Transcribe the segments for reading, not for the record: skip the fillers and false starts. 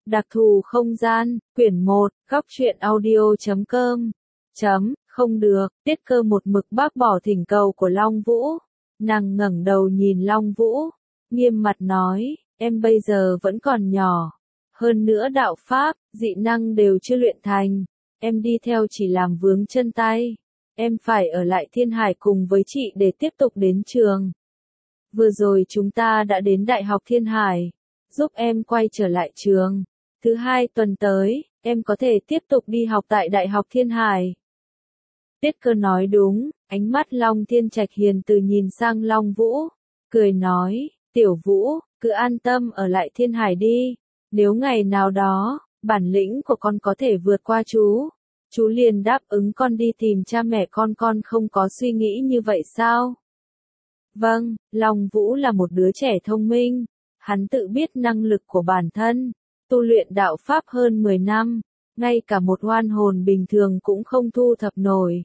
Đặc thù không gian, quyển 1, góc truyện audio.com. Không được, Tiết Cơ một mực bác bỏ thỉnh cầu của Long Vũ. Nàng ngẩng đầu nhìn Long Vũ, nghiêm mặt nói, em bây giờ vẫn còn nhỏ. Hơn nữa đạo pháp, dị năng đều chưa luyện thành. Em đi theo chỉ làm vướng chân tay. Em phải ở lại Thiên Hải cùng với chị để tiếp tục đến trường. Vừa rồi chúng ta đã đến Đại học Thiên Hải. Giúp em quay trở lại trường. Thứ 2 tuần tới, em có thể tiếp tục đi học tại Đại học Thiên Hải. Tiết Cơ nói đúng, ánh mắt Long Thiên Trạch hiền từ nhìn sang Long Vũ, cười nói, Tiểu Vũ, cứ an tâm ở lại Thiên Hải đi. Nếu ngày nào đó, bản lĩnh của con có thể vượt qua chú liền đáp ứng con đi tìm cha mẹ con không có suy nghĩ như vậy sao? Vâng, Long Vũ là một đứa trẻ thông minh, hắn tự biết năng lực của bản thân, tu luyện đạo pháp hơn 10 năm, ngay cả một oan hồn bình thường cũng không thu thập nổi.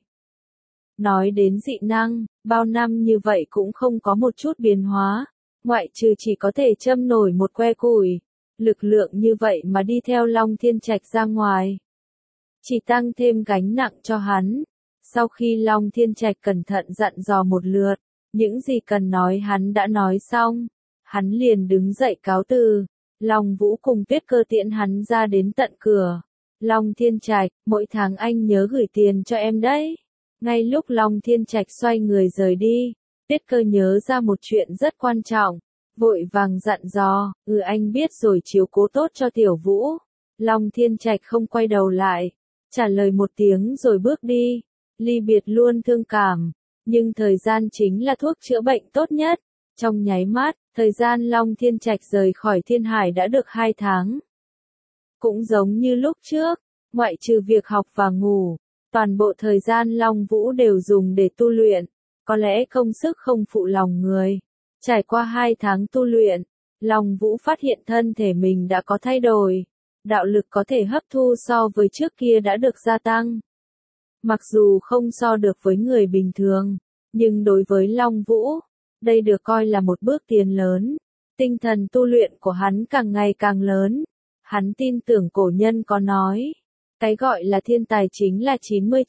Nói đến dị năng, bao năm như vậy cũng không có một chút biến hóa, ngoại trừ chỉ có thể châm nổi một que củi. Lực lượng như vậy mà đi theo Long Thiên Trạch ra ngoài, chỉ tăng thêm gánh nặng cho hắn. Sau khi Long Thiên Trạch cẩn thận dặn dò một lượt, những gì cần nói hắn đã nói xong, hắn liền đứng dậy cáo từ. Long Vũ cùng Tiết Cơ tiễn hắn ra đến tận cửa. Long Thiên Trạch, mỗi tháng anh nhớ gửi tiền cho em đấy. Ngay lúc Long Thiên Trạch xoay người rời đi, Tiết Cơ nhớ ra một chuyện rất quan trọng, vội vàng dặn dò, anh biết rồi, chiếu cố tốt cho Tiểu Vũ. Long Thiên Trạch không quay đầu lại, trả lời một tiếng rồi bước đi. Ly biệt luôn thương cảm, nhưng thời gian chính là thuốc chữa bệnh tốt nhất. Trong nháy mắt, thời gian Long Thiên Trạch rời khỏi Thiên Hải đã được 2 tháng. Cũng giống như lúc trước, ngoại trừ việc học và ngủ, toàn bộ thời gian Long Vũ đều dùng để tu luyện. Có lẽ công sức không phụ lòng người. Trải qua 2 tháng tu luyện, Long Vũ phát hiện thân thể mình đã có thay đổi. Đạo lực có thể hấp thu so với trước kia đã được gia tăng. Mặc dù không so được với người bình thường, nhưng đối với Long Vũ, đây được coi là một bước tiến lớn. Tinh thần tu luyện của hắn càng ngày càng lớn. Hắn tin tưởng cổ nhân có nói, cái gọi là thiên tài chính là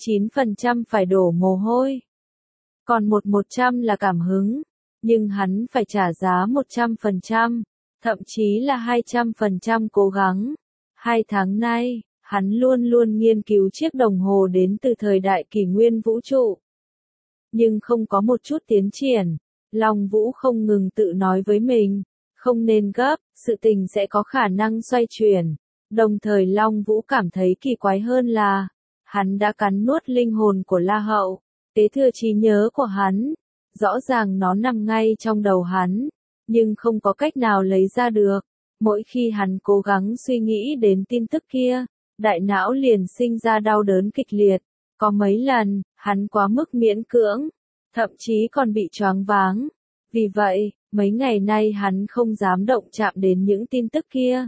99% phải đổ mồ hôi, còn 100 là cảm hứng. Nhưng hắn phải trả giá 100%, thậm chí là 200% cố gắng. 2 tháng nay, hắn luôn luôn nghiên cứu chiếc đồng hồ đến từ thời đại kỷ nguyên vũ trụ. Nhưng không có một chút tiến triển. Long Vũ không ngừng tự nói với mình, không nên gấp, sự tình sẽ có khả năng xoay chuyển. Đồng thời Long Vũ cảm thấy kỳ quái hơn là, hắn đã cắn nuốt linh hồn của La Hậu, kế thừa trí nhớ của hắn. Rõ ràng nó nằm ngay trong đầu hắn, nhưng không có cách nào lấy ra được. Mỗi khi hắn cố gắng suy nghĩ đến tin tức kia, đại não liền sinh ra đau đớn kịch liệt. Có mấy lần, hắn quá mức miễn cưỡng, thậm chí còn bị choáng váng. Vì vậy, mấy ngày nay hắn không dám động chạm đến những tin tức kia.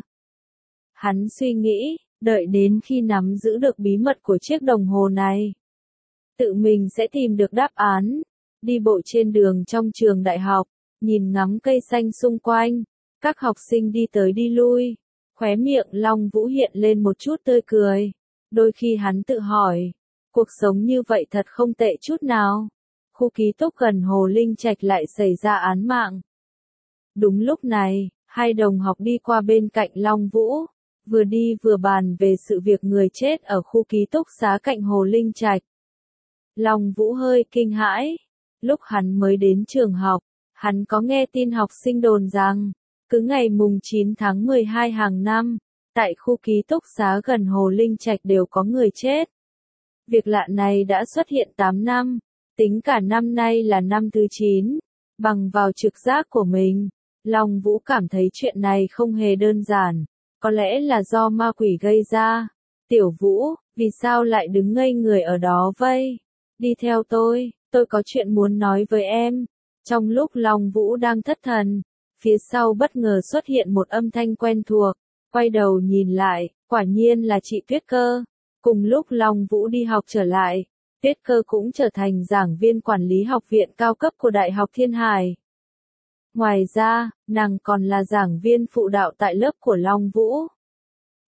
Hắn suy nghĩ, đợi đến khi nắm giữ được bí mật của chiếc đồng hồ này, tự mình sẽ tìm được đáp án. Đi bộ trên đường trong trường đại học, nhìn ngắm cây xanh xung quanh, các học sinh đi tới đi lui, khóe miệng Long Vũ hiện lên một chút tươi cười. Đôi khi hắn tự hỏi, cuộc sống như vậy thật không tệ chút nào. Khu ký túc gần Hồ Linh Trạch lại xảy ra án mạng. Đúng lúc này, 2 đồng học đi qua bên cạnh Long Vũ, vừa đi vừa bàn về sự việc người chết ở khu ký túc xá cạnh Hồ Linh Trạch. Long Vũ hơi kinh hãi. Lúc hắn mới đến trường học, hắn có nghe tin học sinh đồn rằng, cứ ngày mùng 9 tháng 12 hàng năm, tại khu ký túc xá gần Hồ Linh Trạch đều có người chết. Việc lạ này đã xuất hiện 8 năm, tính cả năm nay là năm thứ 9. Bằng vào trực giác của mình, Long Vũ cảm thấy chuyện này không hề đơn giản, có lẽ là do ma quỷ gây ra. Tiểu Vũ, vì sao lại đứng ngây người ở đó vậy? Đi theo tôi có chuyện muốn nói với em. Trong lúc Long Vũ đang thất thần, phía sau bất ngờ xuất hiện một âm thanh quen thuộc. Quay đầu nhìn lại, quả nhiên là chị Tuyết Cơ. Cùng lúc Long Vũ đi học trở lại, Tuyết Cơ cũng trở thành giảng viên quản lý học viện cao cấp của Đại học Thiên Hải. Ngoài ra, nàng còn là giảng viên phụ đạo tại lớp của Long Vũ.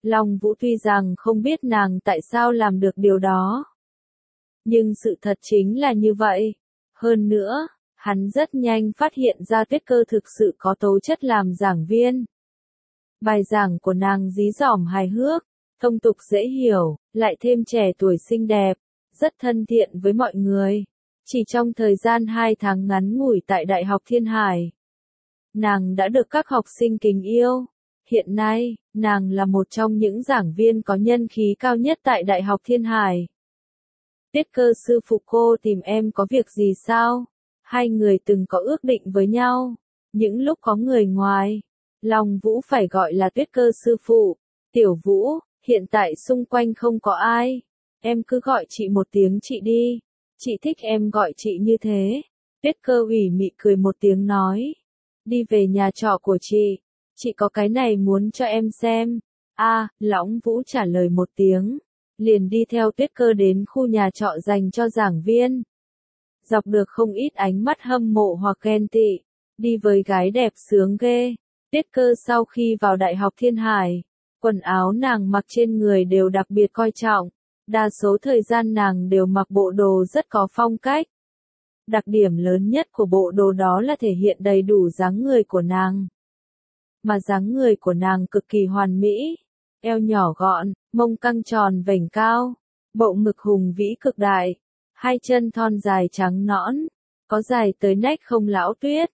Long Vũ tuy rằng không biết nàng tại sao làm được điều đó. Nhưng sự thật chính là như vậy. Hơn nữa, hắn rất nhanh phát hiện ra Tuyết Cơ thực sự có tố chất làm giảng viên. Bài giảng của nàng dí dỏm hài hước, thông tục dễ hiểu, lại thêm trẻ tuổi xinh đẹp, rất thân thiện với mọi người. Chỉ trong thời gian 2 tháng ngắn ngủi tại Đại học Thiên Hải, nàng đã được các học sinh kính yêu. Hiện nay, nàng là một trong những giảng viên có nhân khí cao nhất tại Đại học Thiên Hải. Tuyết Cơ sư phụ, cô tìm em có việc gì sao? Hai người từng có ước định với nhau. Những lúc có người ngoài, Long Vũ phải gọi là Tuyết Cơ sư phụ. Tiểu Vũ, hiện tại xung quanh không có ai. Em cứ gọi chị một tiếng chị đi. Chị thích em gọi chị như thế. Tuyết Cơ ủy mị cười một tiếng nói. Đi về nhà trọ của chị có cái này muốn cho em xem. Long Vũ trả lời một tiếng. Liền đi theo Tuyết Cơ đến khu nhà trọ dành cho giảng viên. Dọc được không ít ánh mắt hâm mộ hoặc ghen tị. Đi với gái đẹp sướng ghê. Tuyết Cơ sau khi vào Đại học Thiên Hải, quần áo nàng mặc trên người đều đặc biệt coi trọng. Đa số thời gian nàng đều mặc bộ đồ rất có phong cách. Đặc điểm lớn nhất của bộ đồ đó là thể hiện đầy đủ dáng người của nàng. Mà dáng người của nàng cực kỳ hoàn mỹ. Eo nhỏ gọn, mông căng tròn vểnh cao, bộ ngực hùng vĩ cực đại, hai chân thon dài trắng nõn, có dài tới nách không Lão Tuyết.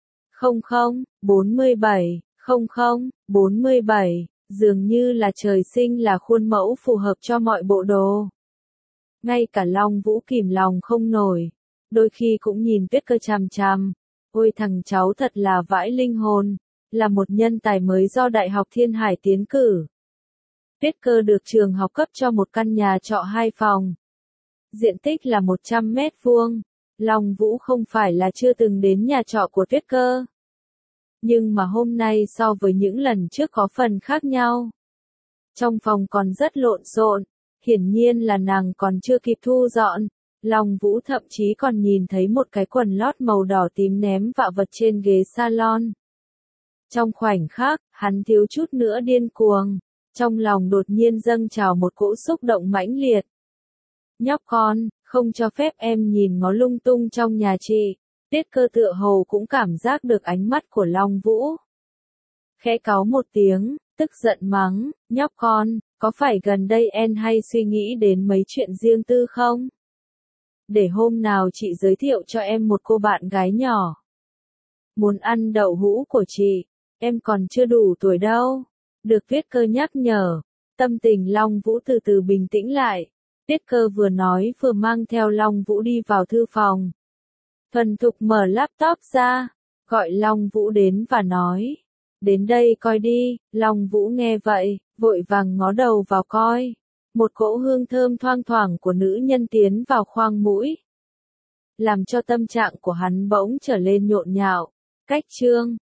0047, dường như là trời sinh là khuôn mẫu phù hợp cho mọi bộ đồ. Ngay cả Long Vũ kìm lòng không nổi, đôi khi cũng nhìn Tuyết Cơ chằm chằm. Ôi thằng cháu thật là vãi linh hồn, là một nhân tài mới do Đại học Thiên Hải tiến cử. Tuyết Cơ được trường học cấp cho một căn nhà trọ 2 phòng. Diện tích là 100 mét vuông. Long Vũ không phải là chưa từng đến nhà trọ của Tuyết Cơ. Nhưng mà hôm nay so với những lần trước có phần khác nhau. Trong phòng còn rất lộn xộn, hiển nhiên là nàng còn chưa kịp thu dọn. Long Vũ thậm chí còn nhìn thấy một cái quần lót màu đỏ tím ném vạ vật trên ghế salon. Trong khoảnh khắc, hắn thiếu chút nữa điên cuồng. Trong lòng đột nhiên dâng trào một cỗ xúc động mãnh liệt. Nhóc con, không cho phép em nhìn ngó lung tung trong nhà chị. Tuyết Cơ tựa hồ cũng cảm giác được ánh mắt của Long Vũ. Khẽ cáu một tiếng, tức giận mắng, nhóc con, có phải gần đây em hay suy nghĩ đến mấy chuyện riêng tư không? Để hôm nào chị giới thiệu cho em một cô bạn gái nhỏ. Muốn ăn đậu hũ của chị, em còn chưa đủ tuổi đâu. Được Tuyết Cơ nhắc nhở, tâm tình Long Vũ từ từ bình tĩnh lại. Tuyết Cơ vừa nói vừa mang theo Long Vũ đi vào thư phòng. Thuần thục mở laptop ra, gọi Long Vũ đến và nói. Đến đây coi đi. Long Vũ nghe vậy, vội vàng ngó đầu vào coi. Một cỗ hương thơm thoang thoảng của nữ nhân tiến vào khoang mũi. Làm cho tâm trạng của hắn bỗng trở lên nhộn nhạo. Cách chương